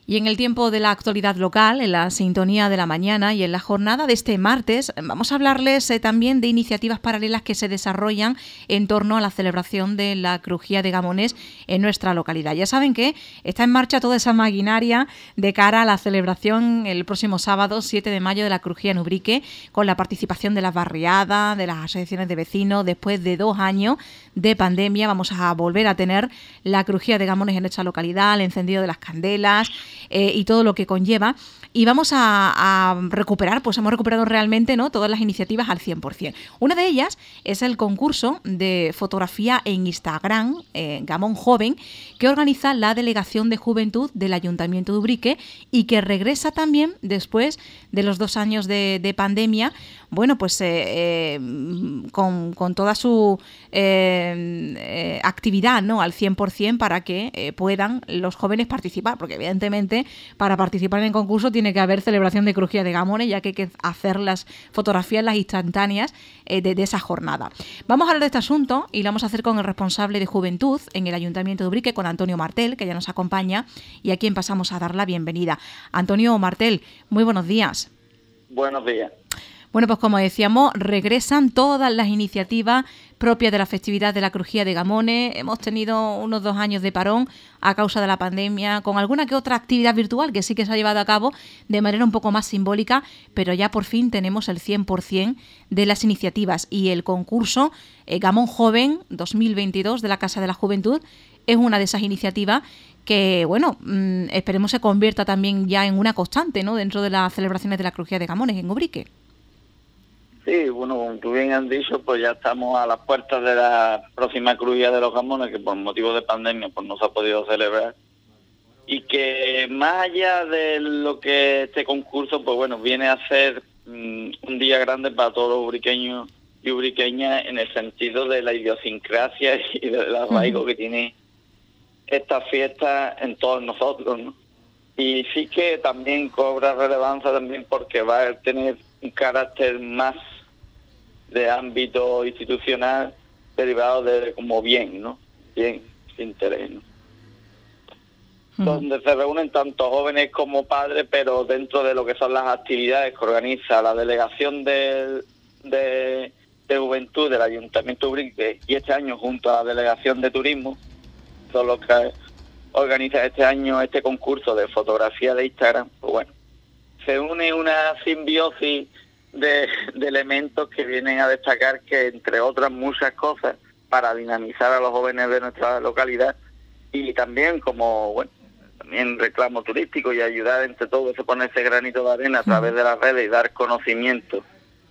Y en el tiempo de la actualidad local, en la sintonía de la mañana y en la jornada de este martes, vamos a hablarles también de iniciativas paralelas que se desarrollan en torno a la celebración de la crujía de Gamones en nuestra localidad. Ya saben que está en marcha toda esa maquinaria de cara a la celebración el próximo sábado, 7 de mayo, de la crujía en Ubrique, con la participación de las barriadas, de las asociaciones de vecinos. Después de 2 años de pandemia, vamos a volver a tener la crujía de Gamones en nuestra localidad, el encendido de las candelas, y todo lo que conlleva, y vamos a recuperar, pues hemos recuperado realmente, ¿no?, todas las iniciativas al 100%. Una de ellas es el concurso de fotografía en Instagram, Gamón Joven, que organiza la Delegación de Juventud del Ayuntamiento de Ubrique y que regresa también después de los 2 años de pandemia, bueno, pues con toda su actividad, ¿no?, al 100%, para que puedan los jóvenes participar, porque evidentemente para participar en el concurso tiene que haber celebración de crujía de Gamones, ya que hay que hacer las fotografías, las instantáneas de esa jornada. Vamos a hablar de este asunto y lo vamos a hacer con el responsable de Juventud en el Ayuntamiento de Ubrique, con Antonio Martel, que ya nos acompaña y a quien pasamos a dar la bienvenida. Antonio Martel, muy buenos días. Buenos días. Bueno, pues como decíamos, regresan todas las iniciativas propias de la festividad de la crujía de Gamones. Hemos tenido unos 2 años de parón a causa de la pandemia, con alguna que otra actividad virtual que sí que se ha llevado a cabo de manera un poco más simbólica, pero ya por fin tenemos el 100% de las iniciativas. Y el concurso Gamón Joven 2022 de la Casa de la Juventud es una de esas iniciativas que, bueno, esperemos se convierta también ya en una constante, ¿no?, dentro de las celebraciones de la crujía de Gamones en Ubrique. Sí, bueno, como tú bien has dicho, pues ya estamos a las puertas de la próxima crujía de los Gamones, que por motivo de pandemia pues no se ha podido celebrar. Y que más allá de lo que este concurso, pues bueno, viene a ser un día grande para todos los ubriqueños y ubriqueñas, en el sentido de la idiosincrasia y del arraigo que tiene esta fiesta en todos nosotros, ¿no? Y sí que también cobra relevancia también porque va a tener un carácter más de ámbito institucional derivado de como bien, ¿no? Bien, interés, ¿no? Donde se reúnen tanto jóvenes como padres, pero dentro de lo que son las actividades que organiza la Delegación de Juventud del Ayuntamiento de Ubrique, y este año junto a la Delegación de Turismo, son los que organiza este año este concurso de fotografía de Instagram. Pues bueno, se une una simbiosis de elementos que vienen a destacar, que entre otras muchas cosas, para dinamizar a los jóvenes de nuestra localidad, y también como, bueno, también reclamo turístico, y ayudar entre todos a poner ese granito de arena a través de las redes y dar conocimiento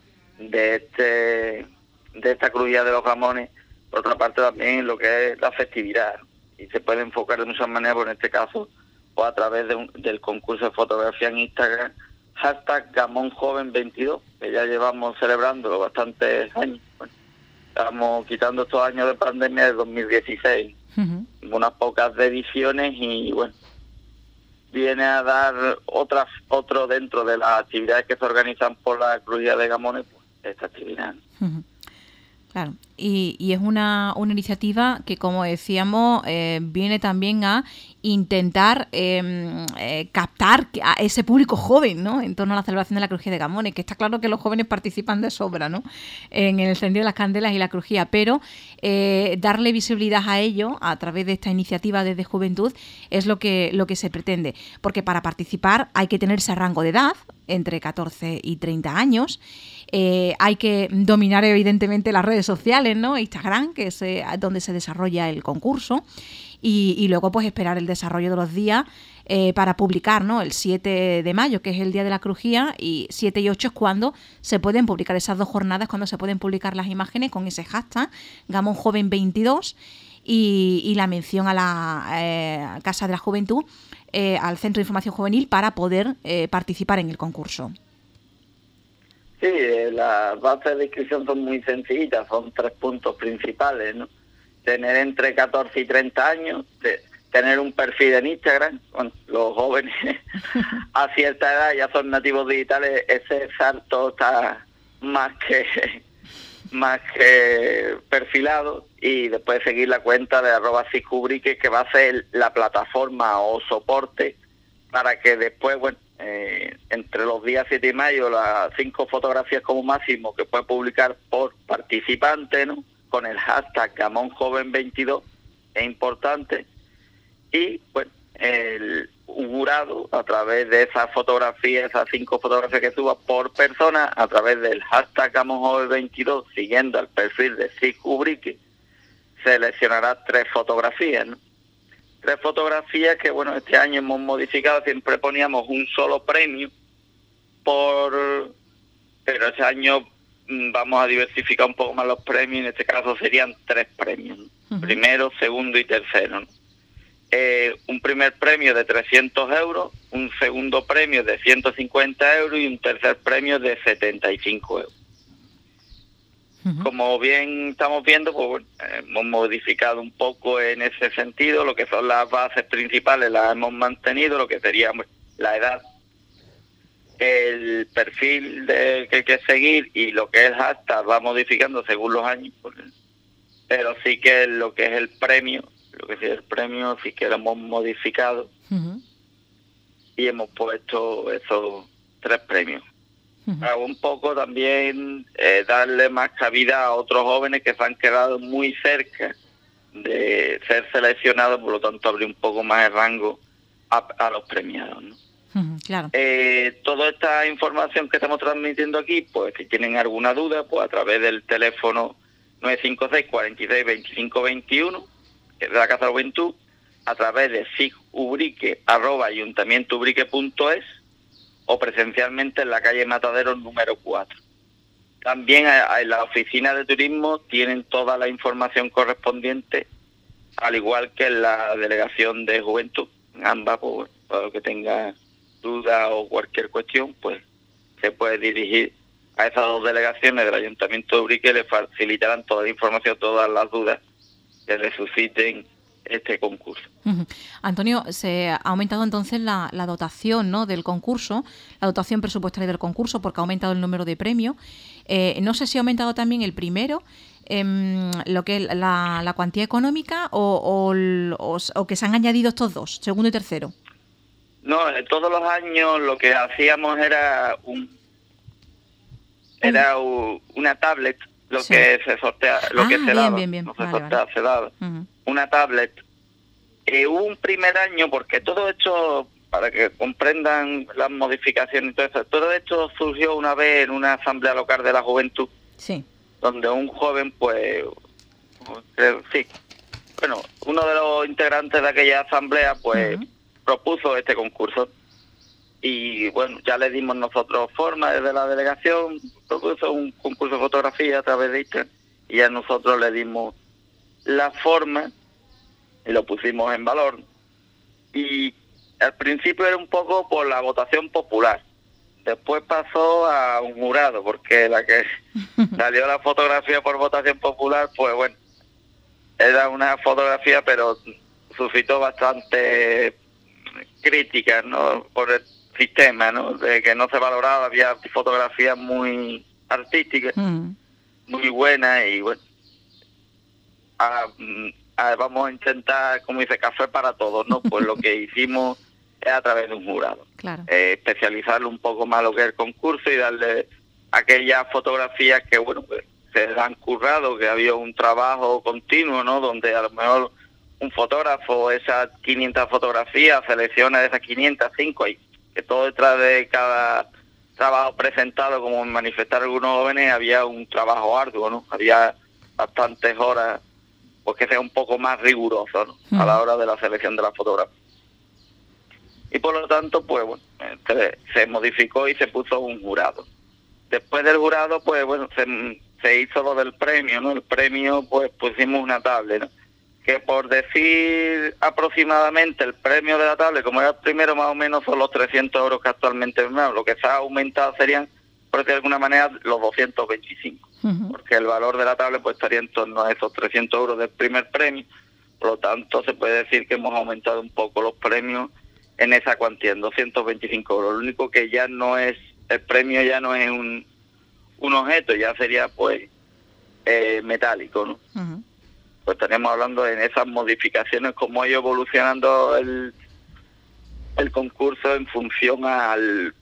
de esta crujía de los Gamones. Por otra parte también lo que es la festividad, y se puede enfocar de muchas maneras, pues en este caso o a través del concurso de fotografía en Instagram, #GamónJoven22, que ya llevamos celebrando bastantes años. Bueno, estamos quitando estos años de pandemia de 2016, unas pocas de ediciones, y bueno, viene a dar otro dentro de las actividades que se organizan por la crujía de Gamones, pues esta actividad. Claro, y es una iniciativa que, como decíamos, viene también a intentar captar a ese público joven, ¿no?, en torno a la celebración de la crujía de Gamones, que está claro que los jóvenes participan de sobra, ¿no?, en el encendido de las candelas y la crujía, pero darle visibilidad a ello a través de esta iniciativa desde Juventud es lo que se pretende, porque para participar hay que tener ese rango de edad, entre 14 y 30 años, hay que dominar evidentemente las redes sociales, ¿no?, Instagram, que es donde se desarrolla el concurso, y luego pues esperar el desarrollo de los días para publicar, ¿no?, el 7 de mayo, que es el día de la crujía, y 7 y 8 es cuando se pueden publicar esas 2 jornadas, cuando se pueden publicar las imágenes con ese hashtag GamónJoven22 y la mención a la Casa de la Juventud, al Centro de Información Juvenil, para poder participar en el concurso. Sí, las bases de inscripción son muy sencillitas, son 3 puntos principales, ¿no? Tener entre 14 y 30 años, tener un perfil en Instagram. Bueno, los jóvenes a cierta edad ya son nativos digitales, ese salto está más que perfilado, y después seguir la cuenta de @ciscubrique, que va a ser la plataforma o soporte para que después, bueno, entre los días 7 y mayo, las 5 fotografías como máximo que puede publicar por participante, ¿no? Con el hashtag GamonJoven22, es importante. Y, bueno, un jurado, a través de esas fotografías, esas 5 fotografías que suba por persona, a través del hashtag GamonJoven22, siguiendo el perfil de Sig Ubrique, seleccionará 3 fotografías, ¿no? 3 fotografías que, bueno, este año hemos modificado, siempre poníamos un solo premio pero este año vamos a diversificar un poco más los premios, en este caso serían 3 premios, ¿no? Uh-huh. Primero, segundo y tercero, ¿no? Un primer premio de 300 euros, un segundo premio de 150 euros y un tercer premio de 75 euros. Como bien estamos viendo, pues bueno, hemos modificado un poco en ese sentido. Lo que son las bases principales las hemos mantenido, lo que sería la edad, el perfil que hay que seguir y lo que es el hashtag va modificando según los años, pero sí que lo que es el premio, sí que lo hemos modificado. Y hemos puesto esos 3 premios. Para un poco también darle más cabida a otros jóvenes que se han quedado muy cerca de ser seleccionados, por lo tanto abrir un poco más el rango a los premiados, ¿no? Claro. Toda esta información que estamos transmitiendo aquí, pues si tienen alguna duda, pues a través del teléfono 956 46 25 21, que es de la Casa de la Juventud, a través de sigubrique@ayuntamientoubrique.es o presencialmente en la calle Matadero número 4. También en la oficina de turismo tienen toda la información correspondiente, al igual que en la delegación de juventud. Ambas, pues, para que tenga duda o cualquier cuestión, pues se puede dirigir a esas 2 delegaciones del Ayuntamiento de Ubrique y le facilitarán toda la información, todas las dudas que le susciten este concurso. Antonio, se ha aumentado entonces la dotación, ¿no?, del concurso, la dotación presupuestaria del concurso, porque ha aumentado el número de premios. No sé si ha aumentado también el primero, lo que es la cuantía económica o que se han añadido estos 2, segundo y tercero. No, todos los años lo que hacíamos era una tablet, que se sortea, que se daba, bien. No se sortea, se daba. Una tablet. Hubo un primer año, porque todo esto, para que comprendan las modificaciones y todo esto surgió una vez en una asamblea local de la juventud, sí, donde un joven, pues, uno de los integrantes de aquella asamblea, pues, propuso este concurso. Y bueno, ya le dimos nosotros forma desde la delegación, propuso un concurso de fotografía a través de Instagram, y ya nosotros le dimos la forma y lo pusimos en valor. Y al principio era un poco por la votación popular, después pasó a un jurado, porque la que salió la fotografía por votación popular, pues bueno, era una fotografía, pero suscitó bastante críticas, ¿no?, por el sistema, ¿no?, de que no se valoraba. Había fotografías muy artísticas, muy buenas, y bueno, vamos a intentar, como dice, café para todos, ¿no? Pues lo que hicimos es a través de un jurado. Claro. Especializarlo un poco más lo que es el concurso y darle aquellas fotografías que, bueno, pues se han currado, que había un trabajo continuo, ¿no?, donde a lo mejor un fotógrafo, esas 500 fotografías, selecciona de esas 505 y que todo detrás de cada trabajo presentado, como manifestaron algunos jóvenes, había un trabajo arduo, ¿no? Había bastantes horas, pues que sea un poco más riguroso, ¿no?, a la hora de la selección de la fotografía. Y por lo tanto, pues bueno, se modificó y se puso un jurado. Después del jurado, pues bueno, se hizo lo del premio, ¿no? El premio, pues pusimos una tablet, ¿no?, que por decir aproximadamente el premio de la tablet, como era el primero, más o menos son los 300 euros que actualmente tenemos. Lo que se ha aumentado serían, por decir de alguna manera, los 225, porque el valor de la tablet pues estaría en torno a esos 300 euros del primer premio. Por lo tanto, se puede decir que hemos aumentado un poco los premios en esa cuantía, en 225 euros. Lo único que ya no es, el premio ya no es un objeto, ya sería pues metálico, ¿no? Pues estaríamos hablando en esas modificaciones, cómo ha ido evolucionando el concurso en función a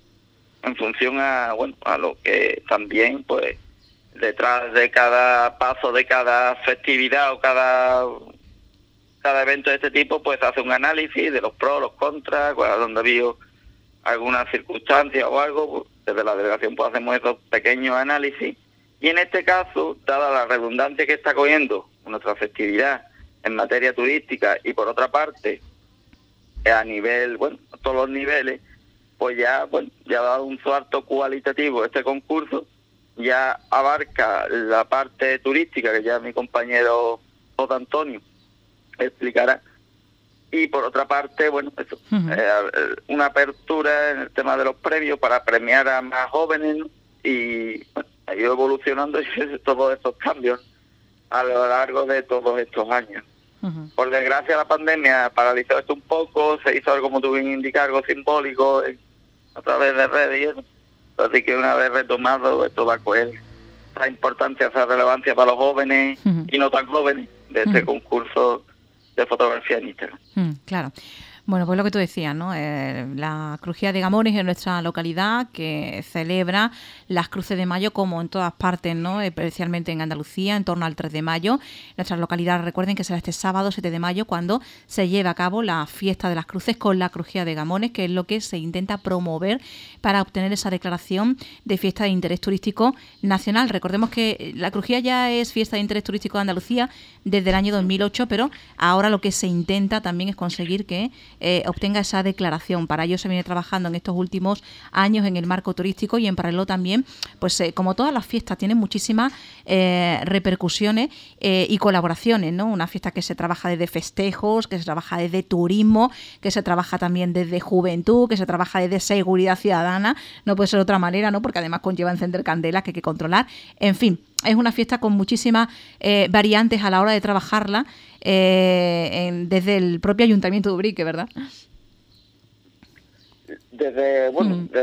lo que también, pues, detrás de cada paso de cada festividad o cada evento de este tipo, pues hace un análisis de los pros, los contras, donde ha habido alguna circunstancia o algo, pues, desde la delegación pues hacemos esos pequeños análisis, y en este caso, dada la redundancia que está cogiendo nuestra festividad en materia turística, y por otra parte, a nivel, a todos los niveles, pues ya ha dado un salto cualitativo este concurso, ya abarca la parte turística, que ya mi compañero José Antonio explicará, y por otra parte, una apertura en el tema de los premios para premiar a más jóvenes, ¿no? Y ha ido evolucionando todos estos cambios a lo largo de todos estos años. Por desgracia, la pandemia paralizó esto un poco, se hizo algo, como tú bien indicas, algo simbólico a través de redes y eso. Así que una vez retomado, esto va a coger esa importancia, esa relevancia para los jóvenes y no tan jóvenes de este concurso de fotografía en Instagram. Claro. Bueno, pues lo que tú decías, ¿no? La Crujía de Gamones es nuestra localidad que celebra las Cruces de Mayo como en todas partes, ¿no? Especialmente en Andalucía, en torno al 3 de mayo. Nuestra localidad, recuerden que será este sábado 7 de mayo cuando se lleve a cabo la fiesta de las Cruces con la Crujía de Gamones, que es lo que se intenta promover para obtener esa declaración de fiesta de interés turístico nacional. Recordemos que la Crujía ya es fiesta de interés turístico de Andalucía desde el año 2008, pero ahora lo que se intenta también es conseguir que obtenga esa declaración. Para ello se viene trabajando en estos últimos años en el marco turístico, y en paralelo también, pues como todas las fiestas, tienen muchísimas repercusiones y colaboraciones, ¿no? Una fiesta que se trabaja desde festejos, que se trabaja desde turismo, que se trabaja también desde juventud, que se trabaja desde seguridad ciudadana, no puede ser de otra manera, ¿no? Porque además conlleva encender candelas que hay que controlar. En fin, es una fiesta con muchísimas variantes a la hora de trabajarla desde el propio Ayuntamiento de Ubrique, ¿verdad? Desde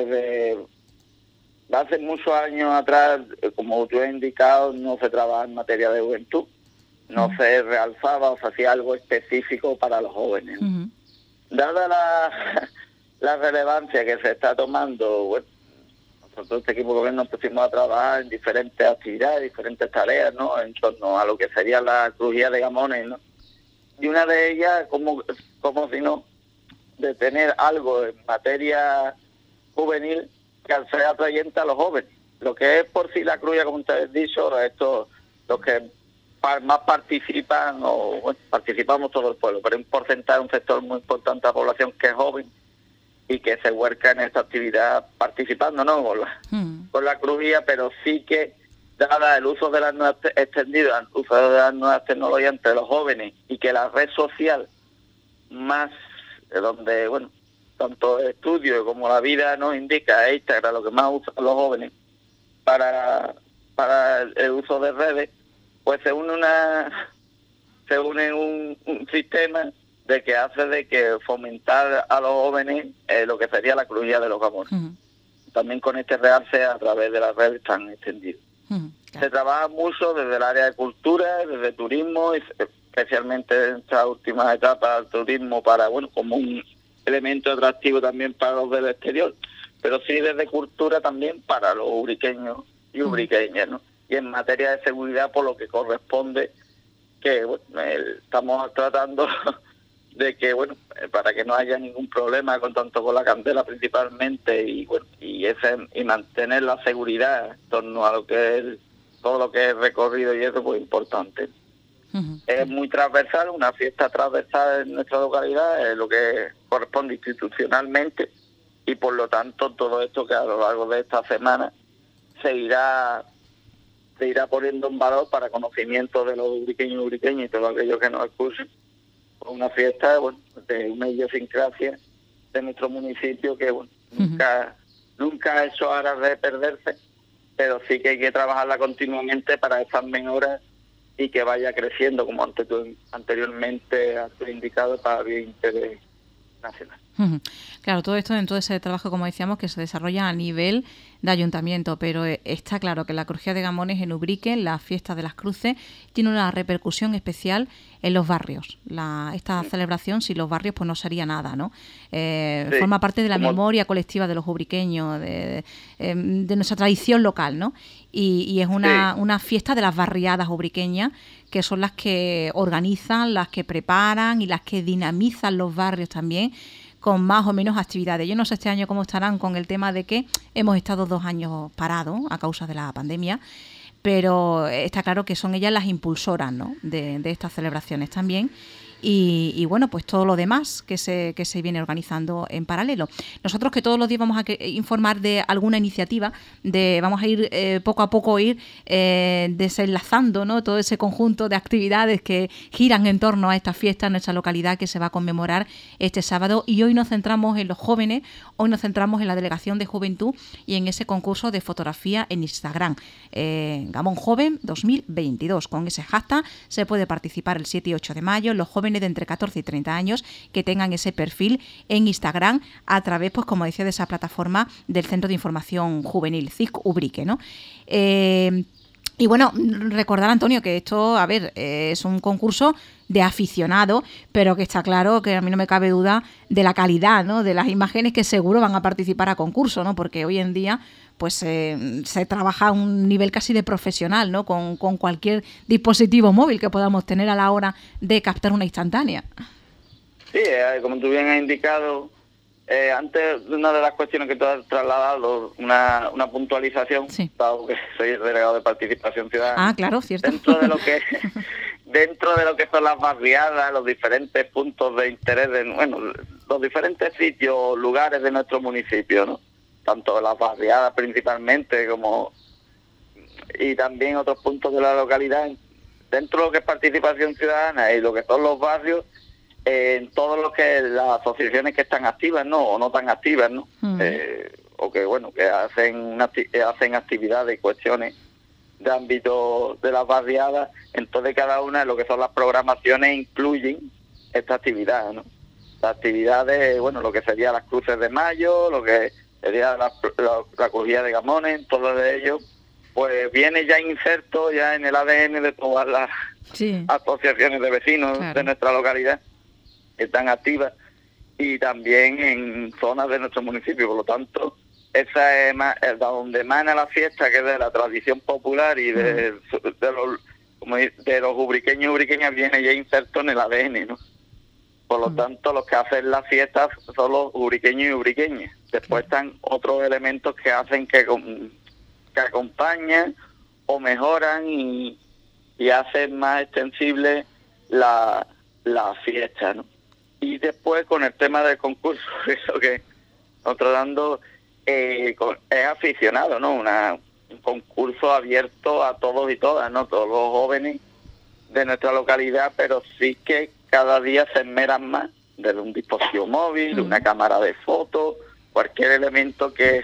hace muchos años atrás, como tú has indicado, no se trabaja en materia de juventud, no se realzaba o se hacía algo específico para los jóvenes. Dada la relevancia que se está tomando, nosotros, este equipo de gobierno, nos pusimos a trabajar en diferentes actividades, diferentes tareas, ¿no? En torno a lo que sería la Crujía de Gamones, ¿no? Y una de ellas, como si no, de tener algo en materia juvenil que sea atrayente a los jóvenes. Lo que es por sí la Crujía, como ustedes han dicho, los que más participan, participamos todo el pueblo, pero un porcentaje, un sector muy importante de la población que es joven y que se vuelca en esta actividad participando, ¿no? Con la Crujía, pero sí que, dada el uso de las nuevas extendido, el uso de las nuevas tecnologías entre los jóvenes, y que la red social más, donde, tanto el estudio como la vida nos indica, Instagram, lo que más usan los jóvenes para el uso de redes, pues se une un sistema de que hace de que fomentar a los jóvenes lo que sería la Crujía de los Gamones. También con este realce a través de las redes tan extendidas. Claro. Se trabaja mucho desde el área de cultura, desde turismo, especialmente en esta última etapa, el turismo como un elemento atractivo también para los del exterior, pero sí desde cultura también para los ubriqueños y ubriqueñas, ¿no? Y en materia de seguridad, por lo que corresponde, que estamos tratando de que, para que no haya ningún problema tanto con la candela principalmente, y mantener la seguridad en torno a lo que es todo lo que es recorrido, y eso pues importante. Es muy transversal, una fiesta transversal en nuestra localidad, es lo que corresponde institucionalmente, y por lo tanto todo esto que a lo largo de esta semana se irá poniendo en valor para conocimiento de los ubriqueños y ubriqueñas y todos aquellos que nos escuchen. Una fiesta de una idiosincrasia de nuestro municipio que nunca ha hecho aras de perderse, pero sí que hay que trabajarla continuamente para esas mejoras y que vaya creciendo, como anteriormente has indicado, para el interés nacional. Ujú. Claro, todo esto dentro de ese trabajo, como decíamos, que se desarrolla a nivel de ayuntamiento, pero está claro que la crujía de Gamones en Ubrique, la fiesta de las cruces, tiene una repercusión especial en los barrios. Esta celebración, sin los barrios, pues no sería nada, ¿no? Sí, Forma parte de la como memoria colectiva de los ubriqueños, de nuestra tradición local, ¿no? Y es sí, una fiesta de las barriadas ubriqueñas, que son las que organizan, las que preparan y las que dinamizan los barrios también, con más o menos actividades. Yo no sé este año cómo estarán con el tema de que hemos estado 2 años parados a causa de la pandemia, pero está claro que son ellas las impulsoras, ¿no?, de estas celebraciones también. Y bueno, pues todo lo demás que se viene organizando en paralelo. Nosotros, que todos los días vamos a informar de alguna iniciativa, vamos a ir poco a poco desenlazando, ¿no?, todo ese conjunto de actividades que giran en torno a esta fiesta en nuestra localidad, que se va a conmemorar este sábado. Y hoy nos centramos en los jóvenes, hoy nos centramos en la Delegación de Juventud y en ese concurso de fotografía en Instagram, Gamón Joven 2022. Con ese hashtag se puede participar el 7 y 8 de mayo. Los jóvenes de entre 14 y 30 años que tengan ese perfil en Instagram a través, pues como decía, de esa plataforma del Centro de Información Juvenil, CIC Ubrique, ¿no? Y bueno, recordar, Antonio, que esto, a ver, es un concurso de aficionado, pero que está claro que a mí no me cabe duda de la calidad, ¿no?, de las imágenes que seguro van a participar a concurso, ¿no?, porque hoy en día pues se trabaja a un nivel casi de profesional, ¿no?, con cualquier dispositivo móvil que podamos tener a la hora de captar una instantánea. sí, como tú bien has indicado, antes, una de las cuestiones que tú has trasladado, una puntualización, Sí. dado que soy el delegado de Participación Ciudadana. Ah, claro, cierto. Dentro de lo que son las barriadas, los diferentes puntos de interés, los diferentes sitios, lugares de nuestro municipio, ¿no? Tanto las barriadas principalmente y también otros puntos de la localidad, dentro de lo que es Participación Ciudadana y lo que son los barrios, en todo lo que las asociaciones que están activas, ¿no?, o no tan activas, ¿no? O que, bueno, que hacen actividades y cuestiones de ámbito de las barriadas. Entonces cada una de lo que son las programaciones incluyen esta actividad, ¿no? Las actividades, bueno, lo que sería las cruces de mayo, lo que sería la crujía de Gamones, todo de ello, pues viene ya inserto ya en el ADN de todas las asociaciones de vecinos de nuestra localidad que están activas, y también en zonas de nuestro municipio. Por lo tanto, esa es donde emana la fiesta, que es de la tradición popular y de los ubriqueños y ubriqueñas, viene ya inserto en el ADN, ¿no? Por lo tanto, los que hacen las fiestas son los ubriqueños y ubriqueñas. Después están otros elementos que hacen que acompañan o mejoran y hacen más extensible la fiesta, ¿no? Y después, con el tema del concurso, eso que nosotros dando es aficionado, ¿no? Un concurso abierto a todos y todas, ¿no? Todos los jóvenes de nuestra localidad, pero sí que cada día se esmeran más, desde un dispositivo móvil, una cámara de fotos, cualquier elemento que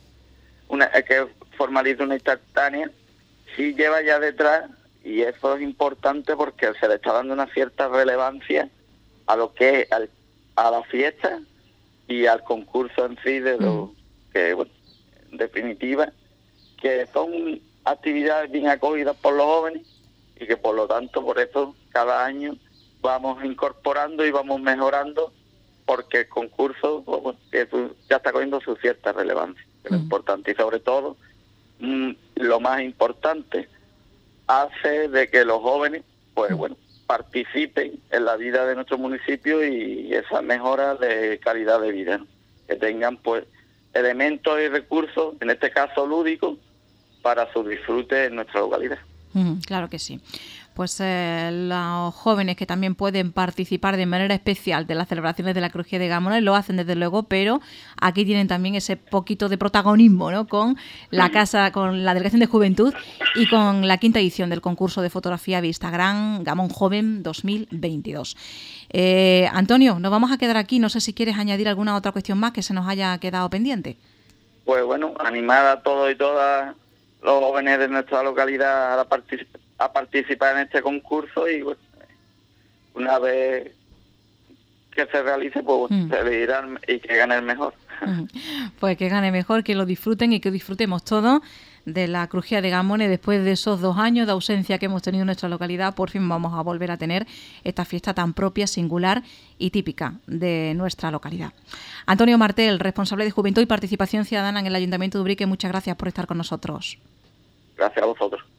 formalice una instantánea, sí lleva ya detrás, y eso es importante porque se le está dando una cierta relevancia a lo que es a la fiesta y al concurso en sí, de lo que, bueno, en definitiva, que son actividades bien acogidas por los jóvenes, y que por lo tanto, por eso cada año vamos incorporando y vamos mejorando, porque el concurso, bueno, eso ya está cogiendo su cierta relevancia, que es lo importante. Y sobre todo, lo más importante, hace de que los jóvenes, pues bueno, participen en la vida de nuestro municipio y esa mejora de calidad de vida, ¿no? Que tengan, pues, elementos y recursos, en este caso lúdicos, para su disfrute en nuestra localidad. Claro que sí. Pues los jóvenes que también pueden participar de manera especial de las celebraciones de la crujía de Gamones lo hacen desde luego, pero aquí tienen también ese poquito de protagonismo, ¿no?, con la casa, con la Delegación de Juventud y con la 5ª edición del concurso de fotografía de Instagram Gamón Joven 2022. Antonio, nos vamos a quedar aquí. No sé si quieres añadir alguna otra cuestión más que se nos haya quedado pendiente. Pues bueno, animar a todos y todas los jóvenes de nuestra localidad a participar en este concurso, y bueno, una vez que se realice, pues se dirán y que gane el mejor. Pues que gane mejor, que lo disfruten y que disfrutemos todos de la crujía de Gamones. Después de esos 2 años de ausencia que hemos tenido en nuestra localidad, por fin vamos a volver a tener esta fiesta tan propia, singular y típica de nuestra localidad. Antonio Martel, responsable de Juventud y Participación Ciudadana en el Ayuntamiento de Ubrique, muchas gracias por estar con nosotros. Gracias a vosotros.